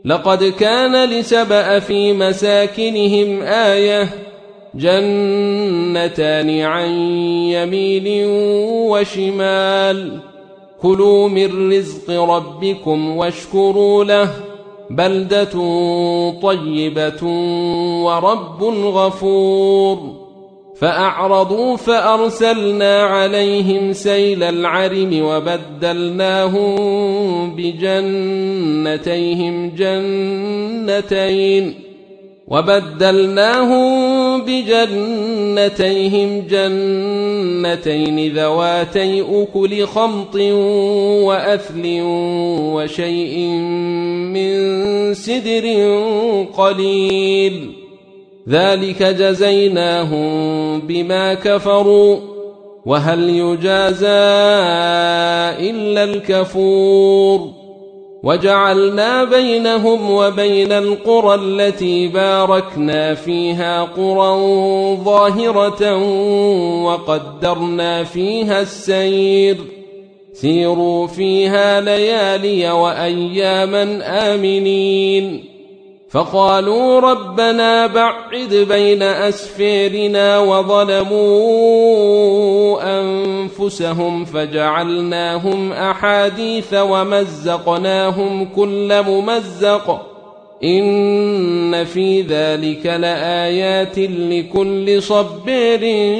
لقد كان لسبأ في مساكنهم آية جنتان عن يمين وشمال كلوا من رزق ربكم واشكروا له بلدة طيبة ورب غفور فأعرضوا فأرسلنا عليهم سيل العرم وبدلناهم بجنتيهم جنتين ذواتي أكل خمط وأثل وشيء من سدر قليل ذلك جزيناهم بما كفروا وهل يجازى إلا الكفور وجعلنا بينهم وبين القرى التي باركنا فيها قرى ظاهرة وقدرنا فيها السير سيروا فيها ليالي وأياما آمنين فقالوا ربنا بعد بين أسفيرنا وظلموا أنفسهم فجعلناهم أحاديث ومزقناهم كل ممزق إن في ذلك لآيات لكل صبير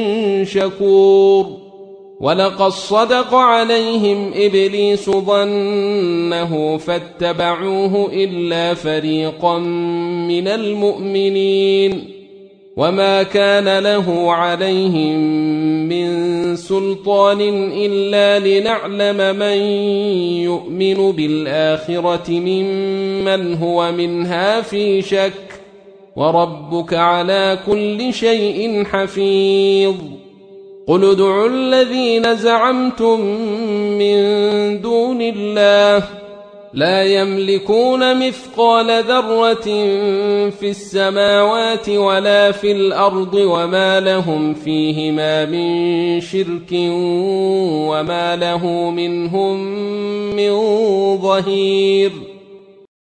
شكور ولقد صدق عليهم إبليس ظنه فاتبعوه إلا فريقا من المؤمنين وما كان له عليهم من سلطان إلا لنعلم من يؤمن بالآخرة ممن هو منها في شك وربك على كل شيء حفيظ قل ادعوا الذين زعمتم من دون الله لا يملكون مثقال ذرة في السماوات ولا في الأرض وما لهم فيهما من شرك وما له منهم من ظهير